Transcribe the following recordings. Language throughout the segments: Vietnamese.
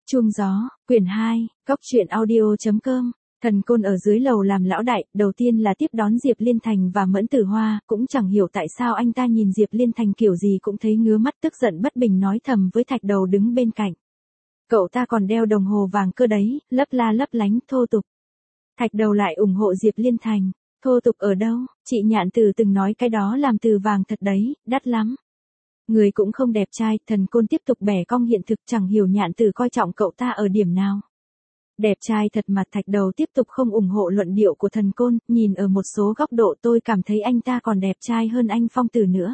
Chuông gió, quyển 2, góc truyện audio.com. Thần Côn ở dưới lầu làm lão đại, đầu tiên là tiếp đón Diệp Liên Thành và Mẫn Tử Hoa, cũng chẳng hiểu tại sao anh ta nhìn Diệp Liên Thành kiểu gì cũng thấy ngứa mắt, tức giận bất bình nói thầm với Thạch Đầu đứng bên cạnh. Cậu ta còn đeo đồng hồ vàng cơ đấy, lấp la lấp lánh, thô tục. Thạch Đầu lại ủng hộ Diệp Liên Thành. Thô tục ở đâu, chị Nhạn Tử từng nói cái đó làm từ vàng thật đấy, đắt lắm. Người cũng không đẹp trai, Thần Côn tiếp tục bẻ cong hiện thực, chẳng hiểu Nhạn Tử coi trọng cậu ta ở điểm nào. Đẹp trai thật mà. Thạch Đầu tiếp tục không ủng hộ luận điệu của Thần Côn, nhìn ở một số góc độ tôi cảm thấy anh ta còn đẹp trai hơn anh Phong Tử nữa.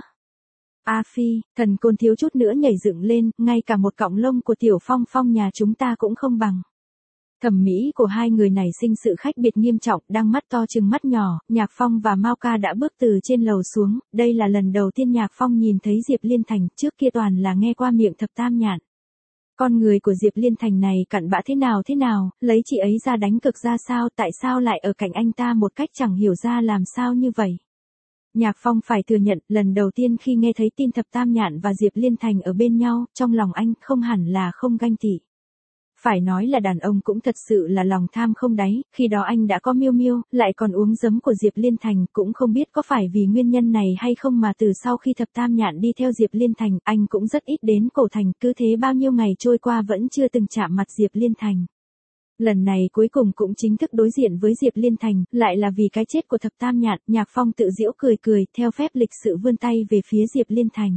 A Phi, Thần Côn thiếu chút nữa nhảy dựng lên, ngay cả một cọng lông của Tiểu Phong Phong nhà chúng ta cũng không bằng. Thẩm mỹ của hai người này sinh sự khác biệt nghiêm trọng, đang mắt to trừng mắt nhỏ. Nhạc Phong và Mao Ca đã bước từ trên lầu xuống, đây là lần đầu tiên Nhạc Phong nhìn thấy Diệp Liên Thành, trước kia toàn là nghe qua miệng Thập Tam Nhạn. Con người của Diệp Liên Thành này cặn bã thế nào, lấy chị ấy ra đánh cực ra sao, tại sao lại ở cạnh anh ta một cách chẳng hiểu ra làm sao như vậy. Nhạc Phong phải thừa nhận, lần đầu tiên khi nghe thấy tin Thập Tam Nhạn và Diệp Liên Thành ở bên nhau, trong lòng anh không hẳn là không ganh tị. Phải nói là đàn ông cũng thật sự là lòng tham không đáy, khi đó anh đã có Miêu Miêu, lại còn uống giấm của Diệp Liên Thành, cũng không biết có phải vì nguyên nhân này hay không mà từ sau khi Thập Tam Nhạn đi theo Diệp Liên Thành, anh cũng rất ít đến cổ thành, cứ thế bao nhiêu ngày trôi qua vẫn chưa từng chạm mặt Diệp Liên Thành. Lần này cuối cùng cũng chính thức đối diện với Diệp Liên Thành, lại là vì cái chết của Thập Tam Nhạn. Nhạc Phong tự giễu cười, theo phép lịch sự vươn tay về phía Diệp Liên Thành.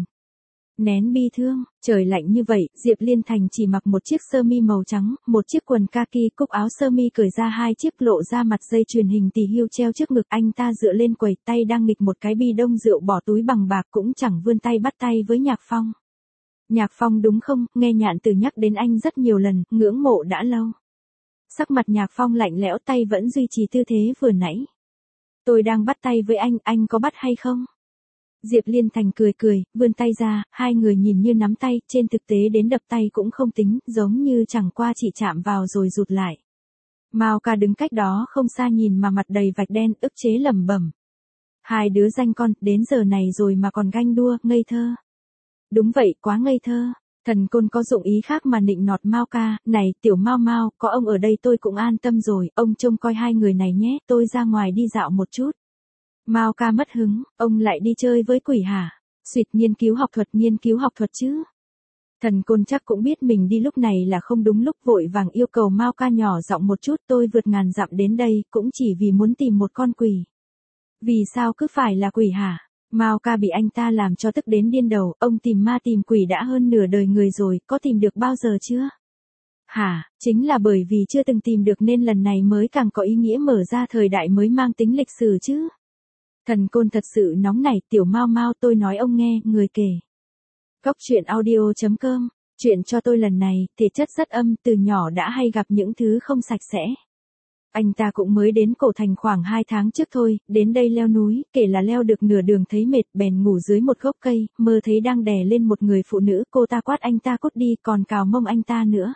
Nén bi thương, trời lạnh như vậy, Diệp Liên Thành chỉ mặc một chiếc sơ mi màu trắng, một chiếc quần kaki, cúc áo sơ mi cởi ra hai chiếc lộ ra mặt dây chuyền hình tỳ hưu treo trước ngực, anh ta dựa lên quầy, tay đang nghịch một cái bi đông rượu bỏ túi bằng bạc, cũng chẳng vươn tay bắt tay với Nhạc Phong. Nhạc Phong đúng không, nghe Nhạn Tử nhắc đến anh rất nhiều lần, ngưỡng mộ đã lâu. Sắc mặt Nhạc Phong lạnh lẽo, tay vẫn duy trì tư thế vừa nãy. Tôi đang bắt tay với anh có bắt hay không? Diệp Liên Thành cười, vươn tay ra, hai người nhìn như nắm tay, trên thực tế đến đập tay cũng không tính, giống như chẳng qua chỉ chạm vào rồi rụt lại. Mao Ca đứng cách đó không xa nhìn mà mặt đầy vạch đen, ức chế lẩm bẩm. Hai đứa danh con, đến giờ này rồi mà còn ganh đua, ngây thơ. Đúng vậy, quá ngây thơ. Thần Côn có dụng ý khác mà nịnh nọt Mao Ca, này tiểu Mao, có ông ở đây tôi cũng an tâm rồi, ông trông coi hai người này nhé, tôi ra ngoài đi dạo một chút. Mao Ca mất hứng, ông lại đi chơi với quỷ hả? Xuyệt, nghiên cứu học thuật chứ. Thần Côn chắc cũng biết mình đi lúc này là không đúng lúc, vội vàng yêu cầu Mao Ca nhỏ giọng một chút, tôi vượt ngàn dặm đến đây, cũng chỉ vì muốn tìm một con quỷ. Vì sao cứ phải là quỷ hả? Mao Ca bị anh ta làm cho tức đến điên đầu, ông tìm ma tìm quỷ đã hơn nửa đời người rồi, có tìm được bao giờ chưa? Hả, chính là bởi vì chưa từng tìm được nên lần này mới càng có ý nghĩa mở ra thời đại mới mang tính lịch sử chứ. Thần Côn thật sự nóng nảy, tiểu Mao, tôi nói ông nghe, người kể. Góc truyện audio.com, chuyện cho tôi lần này, thể chất rất âm, từ nhỏ đã hay gặp những thứ không sạch sẽ. Anh ta cũng mới đến cổ thành khoảng 2 tháng trước thôi, đến đây leo núi, kể là leo được nửa đường thấy mệt, bèn ngủ dưới một gốc cây, mơ thấy đang đè lên một người phụ nữ, cô ta quát anh ta cút đi, còn cào mông anh ta nữa.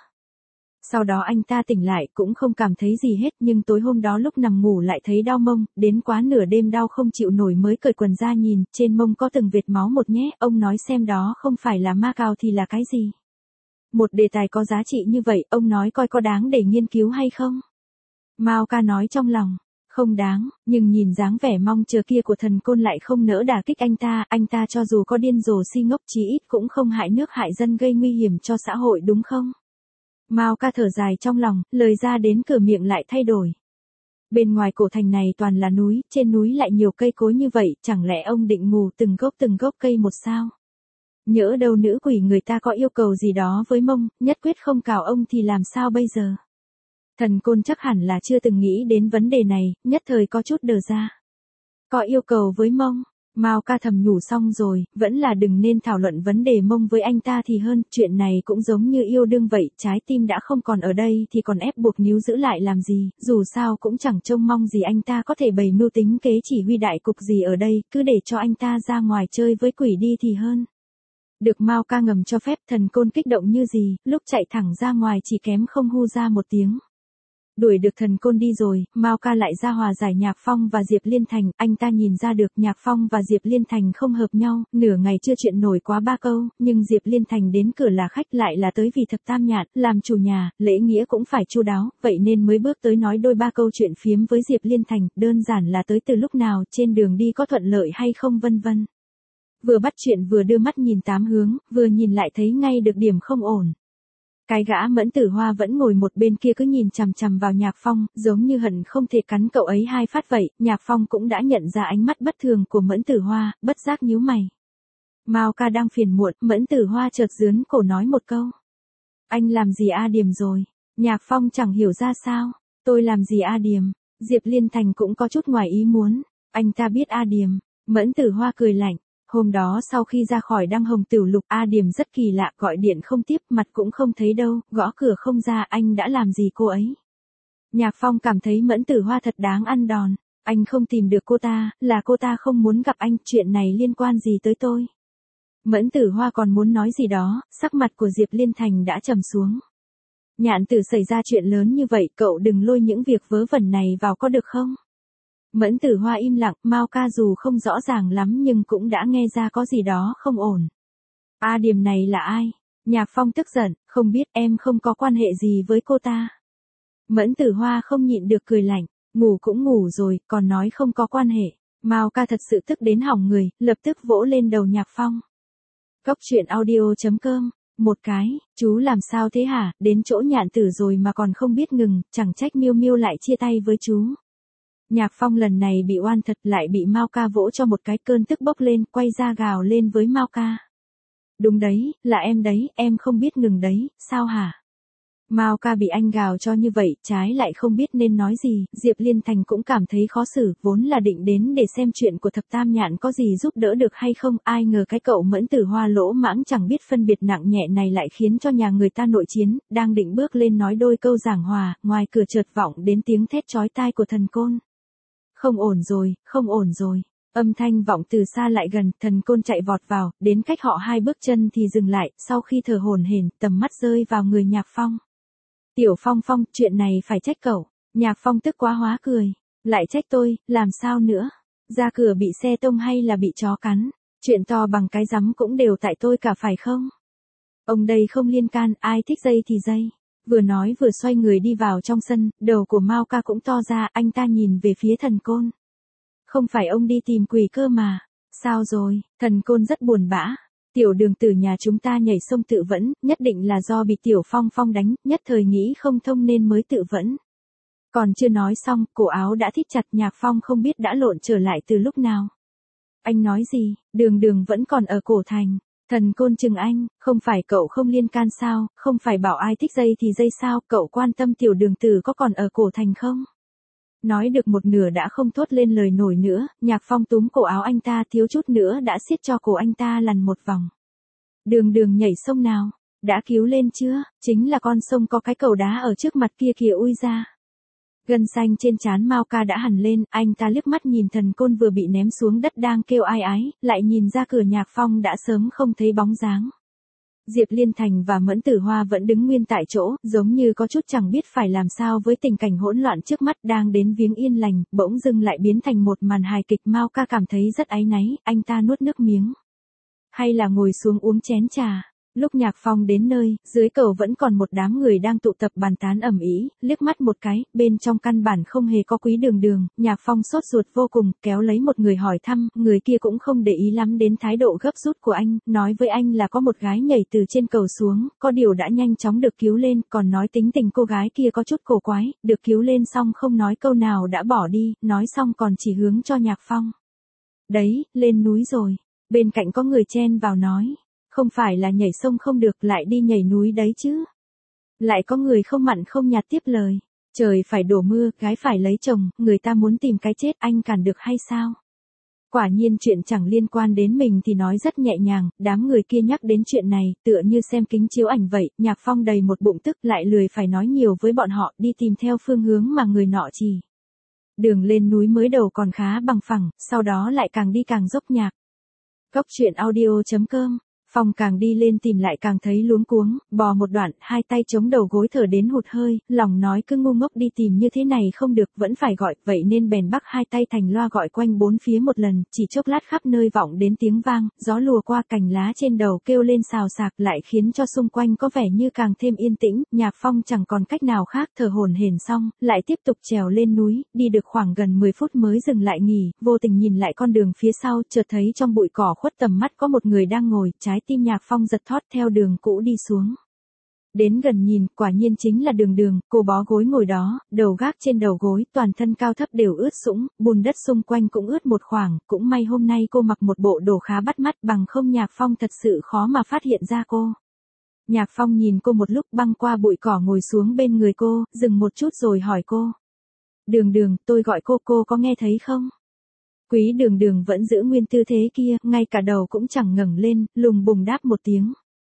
Sau đó anh ta tỉnh lại cũng không cảm thấy gì hết, nhưng tối hôm đó lúc nằm ngủ lại thấy đau mông, đến quá nửa đêm đau không chịu nổi mới cởi quần ra nhìn, trên mông có từng vệt máu một nhé, ông nói xem đó không phải là ma cào thì là cái gì. Một đề tài có giá trị như vậy, ông nói coi có đáng để nghiên cứu hay không? Mao Ca nói trong lòng, không đáng, nhưng nhìn dáng vẻ mong chờ kia của Thần Côn lại không nỡ đả kích anh ta cho dù có điên rồ si ngốc chí ít cũng không hại nước hại dân gây nguy hiểm cho xã hội đúng không? Mao Ca thở dài trong lòng, lời ra đến cửa miệng lại thay đổi. Bên ngoài cổ thành này toàn là núi, trên núi lại nhiều cây cối như vậy, chẳng lẽ ông định ngủ từng gốc cây một sao? Nhỡ đâu nữ quỷ người ta có yêu cầu gì đó với mông, nhất quyết không cào ông thì làm sao bây giờ? Thần Côn chắc hẳn là chưa từng nghĩ đến vấn đề này, nhất thời có chút đờ ra. Có yêu cầu với mông? Mao Ca thầm nhủ xong rồi, vẫn là đừng nên thảo luận vấn đề mông với anh ta thì hơn, chuyện này cũng giống như yêu đương vậy, trái tim đã không còn ở đây thì còn ép buộc níu giữ lại làm gì, dù sao cũng chẳng trông mong gì anh ta có thể bày mưu tính kế chỉ huy đại cục gì ở đây, cứ để cho anh ta ra ngoài chơi với quỷ đi thì hơn. Được Mao Ca ngầm cho phép, Thần Côn kích động như gì, lúc chạy thẳng ra ngoài chỉ kém không hu ra một tiếng. Đuổi được thần côn đi rồi, Mao ca lại ra hòa giải Nhạc Phong và Diệp Liên Thành, anh ta nhìn ra được Nhạc Phong và Diệp Liên Thành không hợp nhau, nửa ngày chưa chuyện nổi quá 3 câu, nhưng Diệp Liên Thành đến cửa là khách lại là tới vì Thập Tam Nhạn, làm chủ nhà, lễ nghĩa cũng phải chu đáo, vậy nên mới bước tới nói đôi ba câu chuyện phiếm với Diệp Liên Thành, đơn giản là tới từ lúc nào, trên đường đi có thuận lợi hay không vân vân. Vừa bắt chuyện vừa đưa mắt nhìn 8 hướng, vừa nhìn lại thấy ngay được điểm không ổn. Cái gã Mẫn Tử Hoa vẫn ngồi một bên kia cứ nhìn chằm chằm vào Nhạc Phong, giống như hận không thể cắn cậu ấy 2 phát vậy, Nhạc Phong cũng đã nhận ra ánh mắt bất thường của Mẫn Tử Hoa, bất giác nhíu mày. Mao ca đang phiền muộn, Mẫn Tử Hoa chợt giướn cổ nói một câu. Anh làm gì A Điềm rồi? Nhạc Phong chẳng hiểu ra sao. Tôi làm gì A Điềm? Diệp Liên Thành cũng có chút ngoài ý muốn. Anh ta biết A Điềm. Mẫn Tử Hoa cười lạnh. Hôm đó sau khi ra khỏi Đăng Hồng Tửu Lục, A Điềm rất kỳ lạ, gọi điện không tiếp, mặt cũng không thấy đâu, gõ cửa không ra, anh đã làm gì cô ấy? Nhạc Phong cảm thấy Mẫn Tử Hoa thật đáng ăn đòn. Anh không tìm được cô ta, là cô ta không muốn gặp anh, chuyện này liên quan gì tới tôi? Mẫn Tử Hoa còn muốn nói gì đó, sắc mặt của Diệp Liên Thành đã trầm xuống. Nhạn Tử xảy ra chuyện lớn như vậy, cậu đừng lôi những việc vớ vẩn này vào có được không? Mẫn Tử Hoa im lặng, Mao ca dù không rõ ràng lắm nhưng cũng đã nghe ra có gì đó không ổn. A Điềm này là ai? Nhạc Phong tức giận, không biết, em không có quan hệ gì với cô ta. Mẫn Tử Hoa không nhịn được cười lạnh, ngủ cũng ngủ rồi, còn nói không có quan hệ. Mao ca thật sự tức đến hỏng người, lập tức vỗ lên đầu Nhạc Phong. Cốc truyện audio.com. Một cái, chú làm sao thế hả, đến chỗ Nhạn Tử rồi mà còn không biết ngừng, chẳng trách Miêu Miêu lại chia tay với chú. Nhạc Phong lần này bị oan thật, lại bị Mao ca vỗ cho một cái, cơn tức bốc lên, quay ra gào lên với Mao ca. Đúng đấy, là em đấy, em không biết ngừng đấy, sao hả? Mao ca bị anh gào cho như vậy, trái lại không biết nên nói gì, Diệp Liên Thành cũng cảm thấy khó xử, vốn là định đến để xem chuyện của Thập Tam Nhạn có gì giúp đỡ được hay không, ai ngờ cái cậu Mẫn Tử Hoa lỗ mãng chẳng biết phân biệt nặng nhẹ này lại khiến cho nhà người ta nội chiến, đang định bước lên nói đôi câu giảng hòa, ngoài cửa chợt vọng đến tiếng thét chói tai của thần côn. Không ổn rồi, không ổn rồi. Âm thanh vọng từ xa lại gần, thần côn chạy vọt vào, đến cách họ 2 bước chân thì dừng lại, sau khi thở hổn hển, tầm mắt rơi vào người Nhạc Phong. Tiểu Phong Phong, chuyện này phải trách cậu. Nhạc Phong tức quá hóa cười. Lại trách tôi, làm sao nữa? Ra cửa bị xe tông hay là bị chó cắn? Chuyện to bằng cái rắm cũng đều tại tôi cả phải không? Ông đây không liên can, ai thích dây thì dây. Vừa nói vừa xoay người đi vào trong sân, đầu của Mao ca cũng to ra, anh ta nhìn về phía thần côn. Không phải ông đi tìm quỷ cơ mà. Sao rồi? Thần côn rất buồn bã. Tiểu Đường Tử nhà chúng ta nhảy sông tự vẫn, nhất định là do bị Tiểu Phong Phong đánh, nhất thời nghĩ không thông nên mới tự vẫn. Còn chưa nói xong, cổ áo đã thít chặt, Nhạc Phong không biết đã lộn trở lại từ lúc nào. Anh nói gì? Đường Đường vẫn còn ở cổ thành. Thần côn chừng anh, không phải cậu không liên can sao, không phải bảo ai thích dây thì dây sao, cậu quan tâm Tiểu Đường Tử có còn ở cổ thành không? Nói được một nửa đã không thốt lên lời nổi nữa, Nhạc Phong túm cổ áo anh ta, thiếu chút nữa đã siết cho cổ anh ta lăn một vòng. Đường Đường nhảy sông nào? Đã cứu lên chưa? Chính là con sông có cái cầu đá ở trước mặt kia kìa, ui ra. Gân xanh trên trán Mao ca đã hằn lên, anh ta liếc mắt nhìn thần côn vừa bị ném xuống đất đang kêu ai ái, lại nhìn ra cửa Nhạc Phong đã sớm không thấy bóng dáng. Diệp Liên Thành và Mẫn Tử Hoa vẫn đứng nguyên tại chỗ, giống như có chút chẳng biết phải làm sao với tình cảnh hỗn loạn trước mắt, đang đến viếng yên lành, bỗng dưng lại biến thành một màn hài kịch. Mao ca cảm thấy rất áy náy, anh ta nuốt nước miếng. Hay là ngồi xuống uống chén trà. Lúc Nhạc Phong đến nơi, dưới cầu vẫn còn một đám người đang tụ tập bàn tán ầm ĩ, liếc mắt một cái, bên trong căn bản không hề có Quý Đường Đường, Nhạc Phong sốt ruột vô cùng, kéo lấy một người hỏi thăm, người kia cũng không để ý lắm đến thái độ gấp rút của anh, nói với anh là có một gái nhảy từ trên cầu xuống, có điều đã nhanh chóng được cứu lên, còn nói tính tình cô gái kia có chút cổ quái, được cứu lên xong không nói câu nào đã bỏ đi, nói xong còn chỉ hướng cho Nhạc Phong. Đấy, lên núi rồi. Bên cạnh có người chen vào nói. Không phải là nhảy sông không được, lại đi nhảy núi đấy chứ. Lại có người không mặn không nhạt tiếp lời. Trời phải đổ mưa, gái phải lấy chồng, người ta muốn tìm cái chết, anh cản được hay sao? Quả nhiên chuyện chẳng liên quan đến mình thì nói rất nhẹ nhàng, đám người kia nhắc đến chuyện này, tựa như xem kính chiếu ảnh vậy, Nhạc Phong đầy một bụng tức, lại lười phải nói nhiều với bọn họ, đi tìm theo phương hướng mà người nọ chỉ. Đường lên núi mới đầu còn khá bằng phẳng, sau đó lại càng đi càng dốc nhạc. Cốc truyện audio.com Phong càng đi lên tìm lại càng thấy luống cuống, bò một đoạn, hai tay chống đầu gối thở đến hụt hơi, lòng nói cứ ngu ngốc đi tìm như thế này không được, vẫn phải gọi, vậy nên bèn bắc hai tay thành loa gọi quanh bốn phía một lần, chỉ chốc lát khắp nơi vọng đến tiếng vang, gió lùa qua cành lá trên đầu kêu lên xào xạc lại khiến cho xung quanh có vẻ như càng thêm yên tĩnh, Nhạc Phong chẳng còn cách nào khác, thở hổn hển xong, lại tiếp tục trèo lên núi, đi được khoảng gần 10 phút mới dừng lại nghỉ, vô tình nhìn lại con đường phía sau, chợt thấy trong bụi cỏ khuất tầm mắt có một người đang ngồi, trái tim Nhạc Phong giật thót theo đường cũ đi xuống. Đến gần nhìn, quả nhiên chính là Đường Đường, cô bó gối ngồi đó, đầu gác trên đầu gối, toàn thân cao thấp đều ướt sũng, bùn đất xung quanh cũng ướt một khoảng, cũng may hôm nay cô mặc một bộ đồ khá bắt mắt, bằng không Nhạc Phong thật sự khó mà phát hiện ra cô. Nhạc Phong nhìn cô một lúc, băng qua bụi cỏ ngồi xuống bên người cô, dừng một chút rồi hỏi cô. Đường Đường, tôi gọi cô có nghe thấy không? Quý Đường Đường vẫn giữ nguyên tư thế kia, ngay cả đầu cũng chẳng ngẩng lên, lùng bùng đáp một tiếng.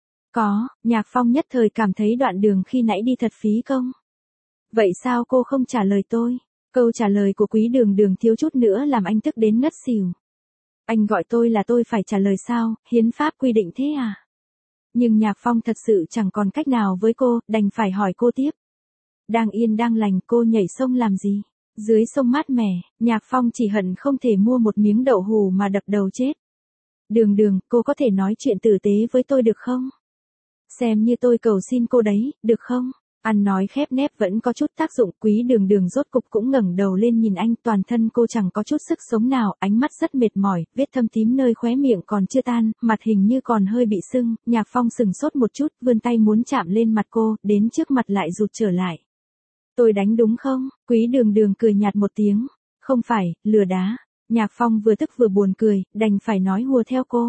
Có, Nhạc Phong nhất thời cảm thấy đoạn đường khi nãy đi thật phí công. Vậy sao cô không trả lời tôi? Câu trả lời của Quý Đường Đường thiếu chút nữa làm anh tức đến ngất xỉu. Anh gọi tôi là tôi phải trả lời sao, hiến pháp quy định thế à? Nhưng Nhạc Phong thật sự chẳng còn cách nào với cô, đành phải hỏi cô tiếp. Đang yên đang lành cô nhảy sông làm gì? Dưới sông mát mẻ, Nhạc Phong chỉ hận không thể mua một miếng đậu hù mà đập đầu chết. Đường Đường, cô có thể nói chuyện tử tế với tôi được không? Xem như tôi cầu xin cô đấy, được không? Ăn nói khép nép vẫn có chút tác dụng, Quý Đường Đường rốt cục cũng ngẩng đầu lên nhìn anh, toàn thân cô chẳng có chút sức sống nào, ánh mắt rất mệt mỏi, vết thâm tím nơi khóe miệng còn chưa tan, mặt hình như còn hơi bị sưng, Nhạc Phong sừng sốt một chút, vươn tay muốn chạm lên mặt cô, đến trước mặt lại rụt trở lại. Tôi đánh đúng không? Quý Đường Đường cười nhạt một tiếng. Không phải, lừa đá. Nhạc Phong vừa tức vừa buồn cười, đành phải nói hùa theo cô.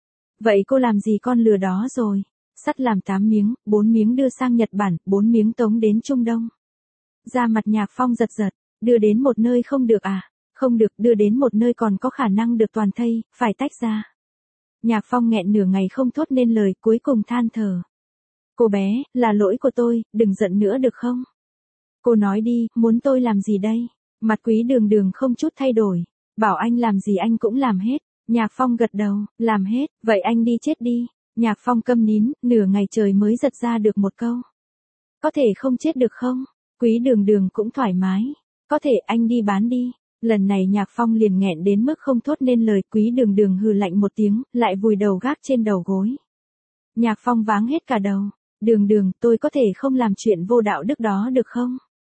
Vậy cô làm gì con lừa đó rồi? Sắt làm 8 miếng, 4 miếng đưa sang Nhật Bản, 4 miếng tống đến Trung Đông. Da mặt Nhạc Phong giật giật, đưa đến một nơi không được à? Không được, đưa đến một nơi còn có khả năng được toàn thây, phải tách ra. Nhạc Phong nghẹn nửa ngày không thốt nên lời, cuối cùng than thở. Cô bé, là lỗi của tôi, đừng giận nữa được không? Cô nói đi, muốn tôi làm gì đây? Mặt Quý Đường Đường không chút thay đổi. Bảo anh làm gì anh cũng làm hết. Nhạc Phong gật đầu, làm hết, vậy anh đi chết đi. Nhạc Phong câm nín, nửa ngày trời mới giật ra được một câu. Có thể không chết được không? Quý Đường Đường cũng thoải mái. Có thể anh đi bán đi. Lần này Nhạc Phong liền nghẹn đến mức không thốt nên lời, Quý Đường Đường hừ lạnh một tiếng, lại vùi đầu gác trên đầu gối. Nhạc Phong váng hết cả đầu. Đường Đường, tôi có thể không làm chuyện vô đạo đức đó được không?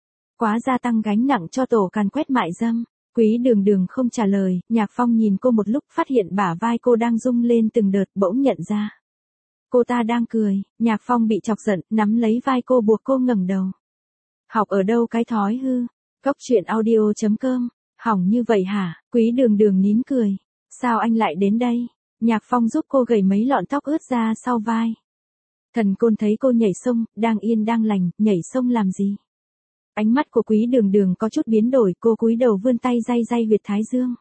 Quá gia tăng gánh nặng cho tổ càn quét mại dâm. Quý Đường Đường không trả lời, Nhạc Phong nhìn cô một lúc phát hiện bả vai cô đang rung lên từng đợt, bỗng nhận ra. Cô ta đang cười, Nhạc Phong bị chọc giận, nắm lấy vai cô buộc cô ngẩng đầu. Học ở đâu cái thói hư? Cốc truyện audio.com, hỏng như vậy hả? Quý Đường Đường nín cười. Sao anh lại đến đây? Nhạc Phong giúp cô gẩy mấy lọn tóc ướt ra sau vai. Thần Côn thấy cô nhảy sông, đang yên đang lành, nhảy sông làm gì? Ánh mắt của Quý Đường Đường có chút biến đổi, cô cúi đầu vươn tay day day huyệt thái dương.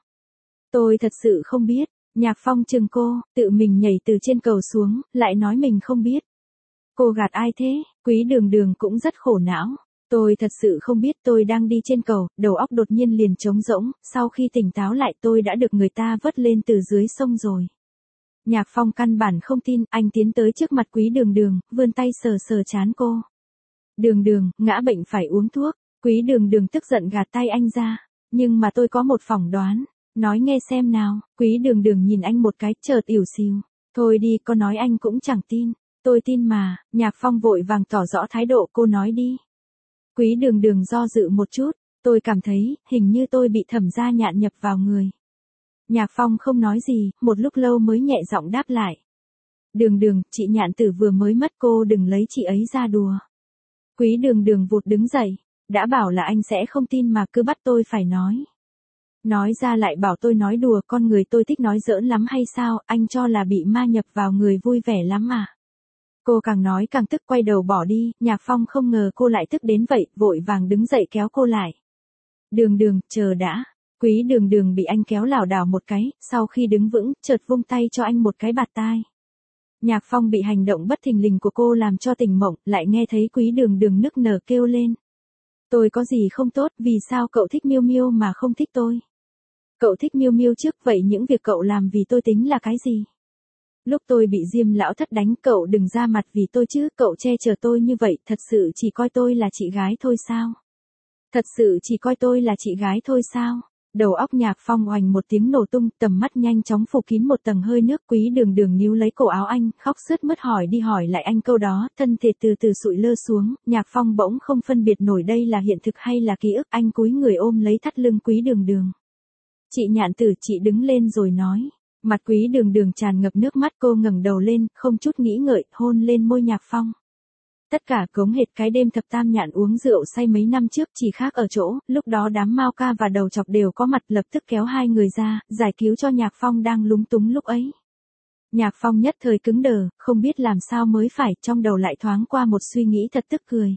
Tôi thật sự không biết. Nhạc Phong chừng cô, tự mình nhảy từ trên cầu xuống, lại nói mình không biết. Cô gạt ai thế? Quý Đường Đường cũng rất khổ não. Tôi thật sự không biết, tôi đang đi trên cầu, đầu óc đột nhiên liền trống rỗng, sau khi tỉnh táo lại tôi đã được người ta vớt lên từ dưới sông rồi. Nhạc Phong căn bản không tin, anh tiến tới trước mặt Quý Đường Đường, vươn tay sờ sờ trán cô. Đường Đường, ngã bệnh phải uống thuốc. Quý Đường Đường tức giận gạt tay anh ra. Nhưng mà tôi có một phỏng đoán. Nói nghe xem nào. Quý Đường Đường nhìn anh một cái, chợt ỉu xìu. Thôi đi, có nói anh cũng chẳng tin. Tôi tin mà. Nhạc Phong vội vàng tỏ rõ thái độ, cô nói đi. Quý Đường Đường do dự một chút. Tôi cảm thấy, hình như tôi bị Thẩm gia Nhạn nhập vào người. Nhạc Phong không nói gì, một lúc lâu mới nhẹ giọng đáp lại. Đường Đường, chị Nhạn Tử vừa mới mất, cô đừng lấy chị ấy ra đùa. Quý Đường Đường vụt đứng dậy. Đã bảo là anh sẽ không tin mà cứ bắt tôi phải nói. Nói ra lại bảo tôi nói đùa, con người tôi thích nói giỡn lắm hay sao, anh cho là bị ma nhập vào người vui vẻ lắm mà. Cô càng nói càng tức, quay đầu bỏ đi, Nhạc Phong không ngờ cô lại tức đến vậy, vội vàng đứng dậy kéo cô lại. Đường Đường, chờ đã. Quý Đường Đường bị anh kéo lảo đảo một cái, sau khi đứng vững, chợt vung tay cho anh một cái bạt tai. Nhạc Phong bị hành động bất thình lình của cô làm cho tỉnh mộng, lại nghe thấy Quý Đường Đường nức nở kêu lên. Tôi có gì không tốt, vì sao cậu thích Miêu Miêu mà không thích tôi? Cậu thích Miêu Miêu trước, vậy những việc cậu làm vì tôi tính là cái gì? Lúc tôi bị Diêm lão thất đánh, cậu đừng ra mặt vì tôi chứ, cậu che chở tôi như vậy, thật sự chỉ coi tôi là chị gái thôi sao? Thật sự chỉ coi tôi là chị gái thôi sao? Đầu óc Nhạc Phong oành một tiếng nổ tung, tầm mắt nhanh chóng phủ kín một tầng hơi nước. Quý Đường Đường níu lấy cổ áo anh, khóc sướt mướt hỏi đi hỏi lại anh câu đó, thân thể từ từ sụi lơ xuống. Nhạc Phong bỗng không phân biệt nổi đây là hiện thực hay là ký ức, anh cúi người ôm lấy thắt lưng Quý Đường Đường. Chị Nhạn Tử, chị đứng lên rồi nói. Mặt Quý Đường Đường tràn ngập nước mắt, cô ngẩng đầu lên, không chút nghĩ ngợi, hôn lên môi Nhạc Phong. Tất cả giống hệt cái đêm Thập Tam Nhạn uống rượu say mấy năm trước, chỉ khác ở chỗ, lúc đó đám Mao Ca và Đầu Chọc đều có mặt, lập tức kéo hai người ra, giải cứu cho Nhạc Phong đang lúng túng lúc ấy. Nhạc Phong nhất thời cứng đờ, không biết làm sao mới phải, trong đầu lại thoáng qua một suy nghĩ thật tức cười.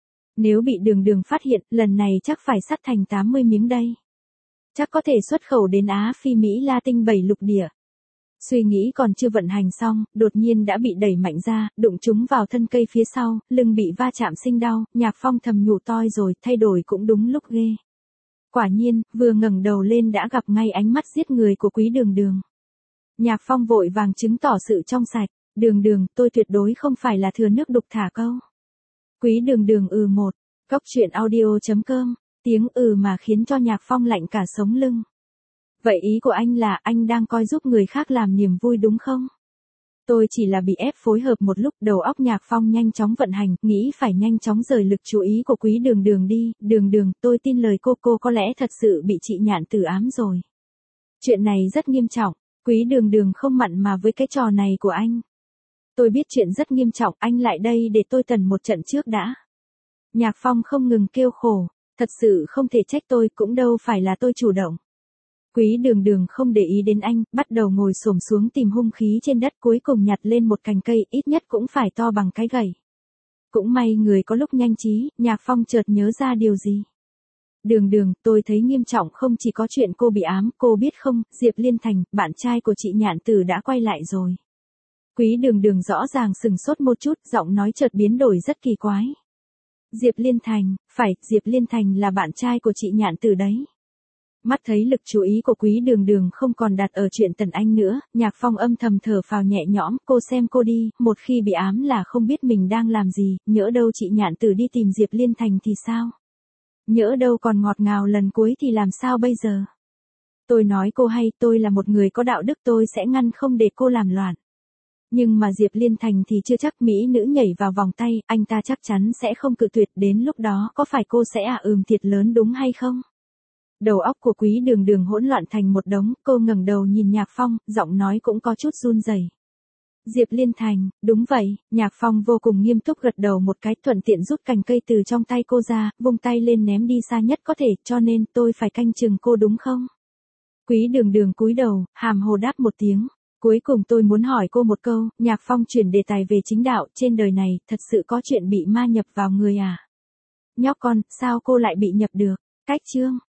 Nếu bị Đường Đường phát hiện, lần này chắc phải sắt thành 80 miếng đây. Chắc có thể xuất khẩu đến Á Phi Mỹ La Tinh 7 lục địa. Suy nghĩ còn chưa vận hành xong, đột nhiên đã bị đẩy mạnh ra, đụng trúng vào thân cây phía sau, lưng bị va chạm sinh đau. Nhạc Phong thầm nhủ toi rồi, thay đổi cũng đúng lúc ghê. Quả nhiên, vừa ngẩng đầu lên đã gặp ngay ánh mắt giết người của Quý Đường Đường. Nhạc Phong vội vàng chứng tỏ sự trong sạch. Đường Đường, tôi tuyệt đối không phải là thừa nước đục thả câu. Quý Đường Đường một. Cốc truyện audio.com. Tiếng mà khiến cho Nhạc Phong lạnh cả sống lưng. Vậy ý của anh là anh đang coi giúp người khác làm niềm vui đúng không? Tôi chỉ là bị ép phối hợp một lúc. Đầu óc Nhạc Phong nhanh chóng vận hành, nghĩ phải nhanh chóng rời lực chú ý của Quý Đường Đường đi. Đường Đường, tôi tin lời cô có lẽ thật sự bị chị Nhạn Tử ám rồi. Chuyện này rất nghiêm trọng. Quý Đường Đường không mặn mà với cái trò này của anh. Tôi biết chuyện rất nghiêm trọng, anh lại đây để tôi tần một trận trước đã. Nhạc Phong không ngừng kêu khổ, thật sự không thể trách tôi, cũng đâu phải là tôi chủ động. Quý Đường Đường không để ý đến anh, bắt đầu ngồi xổm xuống tìm hung khí trên đất, cuối cùng nhặt lên một cành cây, ít nhất cũng phải to bằng cái gậy. Cũng may người có lúc nhanh trí, Nhạc Phong chợt nhớ ra điều gì. Đường Đường, tôi thấy nghiêm trọng, không chỉ có chuyện cô bị ám, cô biết không, Diệp Liên Thành, bạn trai của chị Nhạn Tử đã quay lại rồi. Quý Đường Đường rõ ràng sừng sốt một chút, giọng nói chợt biến đổi rất kỳ quái. Diệp Liên Thành, phải, Diệp Liên Thành là bạn trai của chị Nhạn Tử đấy. Mắt thấy lực chú ý của Quý Đường Đường không còn đặt ở chuyện Tần Anh nữa, Nhạc Phong âm thầm thở phào nhẹ nhõm, cô xem cô đi, một khi bị ám là không biết mình đang làm gì, nhỡ đâu chị Nhạn Tử đi tìm Diệp Liên Thành thì sao? Nhỡ đâu còn ngọt ngào lần cuối thì làm sao bây giờ? Tôi nói cô hay, tôi là một người có đạo đức, tôi sẽ ngăn không để cô làm loạn. Nhưng mà Diệp Liên Thành thì chưa chắc, mỹ nữ nhảy vào vòng tay, anh ta chắc chắn sẽ không cự tuyệt, đến lúc đó có phải cô sẽ thiệt lớn đúng hay không? Đầu óc của Quý Đường Đường hỗn loạn thành một đống, cô ngẩng đầu nhìn Nhạc Phong, giọng nói cũng có chút run rẩy. Diệp Liên Thành, đúng vậy, Nhạc Phong vô cùng nghiêm túc gật đầu một cái, thuận tiện rút cành cây từ trong tay cô ra, vung tay lên ném đi xa nhất có thể, cho nên tôi phải canh chừng cô đúng không? Quý Đường Đường cúi đầu, hàm hồ đáp một tiếng. Cuối cùng tôi muốn hỏi cô một câu, Nhạc Phong chuyển đề tài về chính đạo, trên đời này, thật sự có chuyện bị ma nhập vào người à? Nhóc con, sao cô lại bị nhập được? Cách chương.